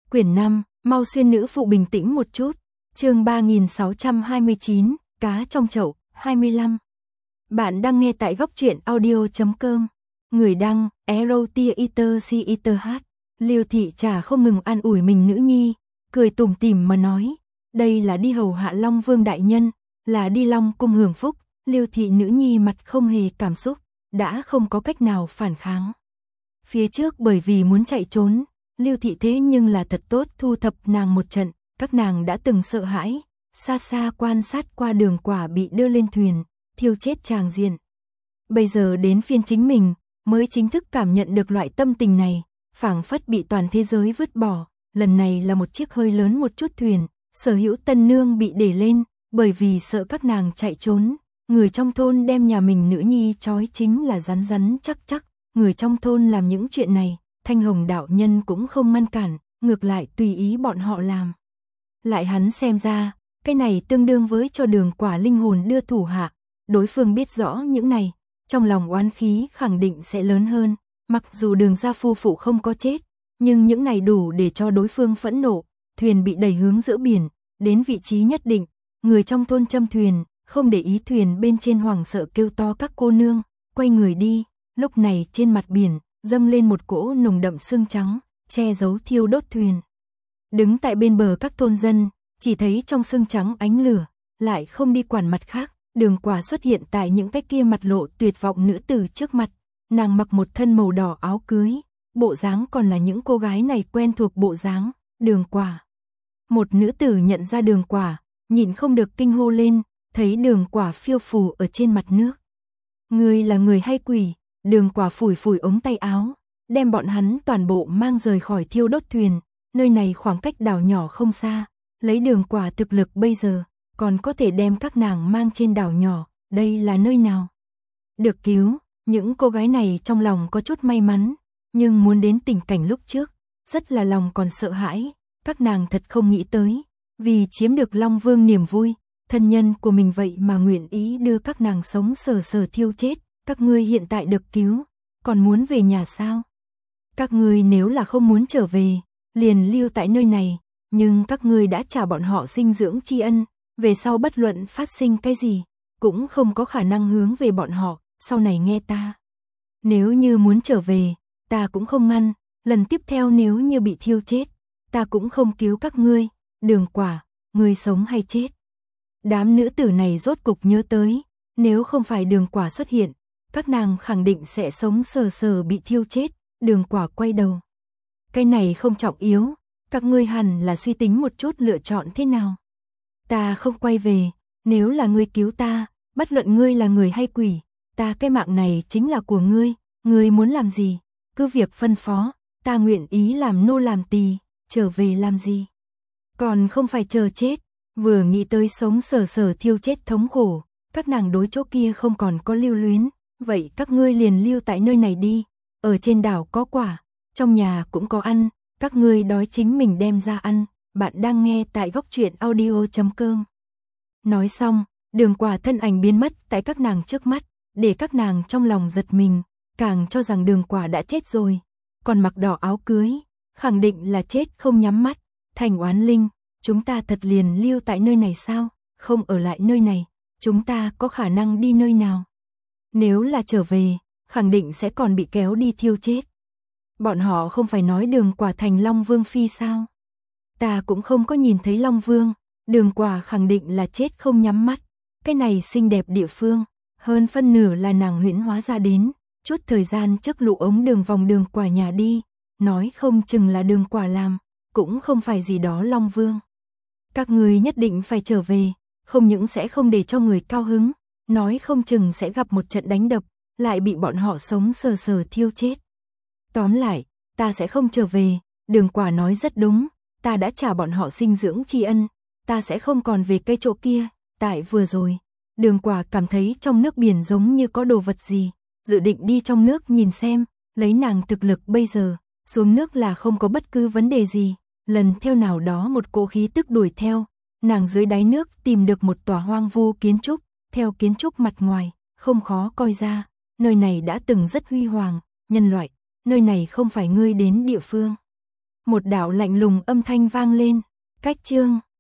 Quyển 5, mau xuyên nữ phụ bình tĩnh một chút. Chương 3629, cá trong chậu, 25. Bạn đang nghe tại góc truyện audio.com. Người đăng, Erotiaiter. Liêu thị trà không ngừng an ủi mình nữ nhi, cười tủm tỉm mà nói, đây là đi hầu hạ Long Vương đại nhân, là đi Long cung hưởng phúc. Liêu thị nữ nhi mặt không hề cảm xúc, đã không có cách nào phản kháng. Phía trước bởi vì muốn chạy trốn, Liêu thị thế nhưng là thật tốt thu thập nàng một trận, các nàng đã từng sợ hãi, xa xa quan sát qua Đường Quả bị đưa lên thuyền, thiêu chết tràng diện. Bây giờ đến phiên chính mình, mới chính thức cảm nhận được loại tâm tình này, phảng phất bị toàn thế giới vứt bỏ. Lần này là một chiếc hơi lớn một chút thuyền, sở hữu tân nương bị để lên, bởi vì sợ các nàng chạy trốn. Người trong thôn đem nhà mình nữ nhi trói chính là rắn rắn chắc chắc, người trong thôn làm những chuyện này, Thanh Hồng đạo nhân cũng không ngăn cản, ngược lại tùy ý bọn họ làm. Lại hắn xem ra, cái này tương đương với cho Đường Quả linh hồn đưa thủ hạ, đối phương biết rõ những này, trong lòng oán khí khẳng định sẽ lớn hơn, mặc dù Đường gia phu phụ không có chết, nhưng những này đủ để cho đối phương phẫn nộ, thuyền bị đẩy hướng giữa biển, đến vị trí nhất định, người trong thôn châm thuyền, không để ý thuyền bên trên hoảng sợ kêu to các cô nương, quay người đi, lúc này trên mặt biển, dâng lên một cỗ nồng đậm sương trắng, che giấu thiêu đốt thuyền. Đứng tại bên bờ các thôn dân, chỉ thấy trong sương trắng ánh lửa, lại không đi quản mặt khác, Đường Quả xuất hiện tại những cái kia mặt lộ tuyệt vọng nữ tử trước mặt, nàng mặc một thân màu đỏ áo cưới, bộ dáng còn là những cô gái này quen thuộc bộ dáng, Đường Quả. Một nữ tử nhận ra Đường Quả, nhịn không được kinh hô lên, thấy Đường Quả phiêu phù ở trên mặt nước. Người là người hay quỷ? Đường Quả phủi phủi ống tay áo, đem bọn hắn toàn bộ mang rời khỏi thiêu đốt thuyền, nơi này khoảng cách đảo nhỏ không xa, lấy Đường Quả thực lực bây giờ, còn có thể đem các nàng mang trên đảo nhỏ, đây là nơi nào? Được cứu, những cô gái này trong lòng có chút may mắn, nhưng muốn đến tình cảnh lúc trước, rất là lòng còn sợ hãi, các nàng thật không nghĩ tới, vì chiếm được Long Vương niềm vui, thân nhân của mình vậy mà nguyện ý đưa các nàng sống sờ sờ thiêu chết. Các ngươi hiện tại được cứu, còn muốn về nhà sao? Các ngươi nếu là không muốn trở về, liền lưu tại nơi này, nhưng các ngươi đã trả bọn họ sinh dưỡng tri ân, về sau bất luận phát sinh cái gì, cũng không có khả năng hướng về bọn họ, sau này nghe ta. Nếu như muốn trở về, ta cũng không ngăn, lần tiếp theo nếu như bị thiêu chết, ta cũng không cứu các ngươi, Đường Quả, ngươi sống hay chết? Đám nữ tử này rốt cục nhớ tới, nếu không phải Đường Quả xuất hiện, các nàng khẳng định sẽ sống sờ sờ bị thiêu chết. Đường Quả quay đầu. Cái này không trọng yếu, các ngươi hẳn là suy tính một chút lựa chọn thế nào. Ta không quay về, nếu là ngươi cứu ta, bất luận ngươi là người hay quỷ, ta cái mạng này chính là của ngươi muốn làm gì, cứ việc phân phó, ta nguyện ý làm nô làm tỳ, trở về làm gì? Còn không phải chờ chết, vừa nghĩ tới sống sờ sờ thiêu chết thống khổ, các nàng đối chỗ kia không còn có lưu luyến. Vậy các ngươi liền lưu tại nơi này đi, ở trên đảo có quả, trong nhà cũng có ăn, các ngươi đói chính mình đem ra ăn, bạn đang nghe tại góc truyện audio.com. Nói xong, Đường Quả thân ảnh biến mất tại các nàng trước mắt, để các nàng trong lòng giật mình, càng cho rằng Đường Quả đã chết rồi, còn mặc đỏ áo cưới, khẳng định là chết không nhắm mắt. Thành Oán Linh, chúng ta thật liền lưu tại nơi này sao? Không ở lại nơi này, chúng ta có khả năng đi nơi nào? Nếu là trở về, khẳng định sẽ còn bị kéo đi thiêu chết. Bọn họ không phải nói Đường Quả thành Long Vương phi sao? Ta cũng không có nhìn thấy Long Vương, Đường Quả khẳng định là chết không nhắm mắt. Cái này xinh đẹp địa phương, hơn phân nửa là nàng huyễn hóa ra đến, chút thời gian trước lũ ống đường vòng Đường Quả nhà đi, nói không chừng là Đường Quả làm, cũng không phải gì đó Long Vương. Các người nhất định phải trở về, không những sẽ không để cho người cao hứng, nói không chừng sẽ gặp một trận đánh đập, lại bị bọn họ sống sờ sờ thiêu chết. Tóm lại, ta sẽ không trở về, Đường Quả nói rất đúng, ta đã trả bọn họ sinh dưỡng tri ân, ta sẽ không còn về cái chỗ kia. Tại vừa rồi, Đường Quả cảm thấy trong nước biển giống như có đồ vật gì, dự định đi trong nước nhìn xem, lấy nàng thực lực bây giờ, xuống nước là không có bất cứ vấn đề gì. Lần theo nào đó một cỗ khí tức đuổi theo, nàng dưới đáy nước tìm được một tòa hoang vu kiến trúc, theo kiến trúc mặt ngoài, không khó coi ra, nơi này đã từng rất huy hoàng, nhân loại, nơi này không phải ngươi đến địa phương. Một đạo lạnh lùng âm thanh vang lên. Cách chương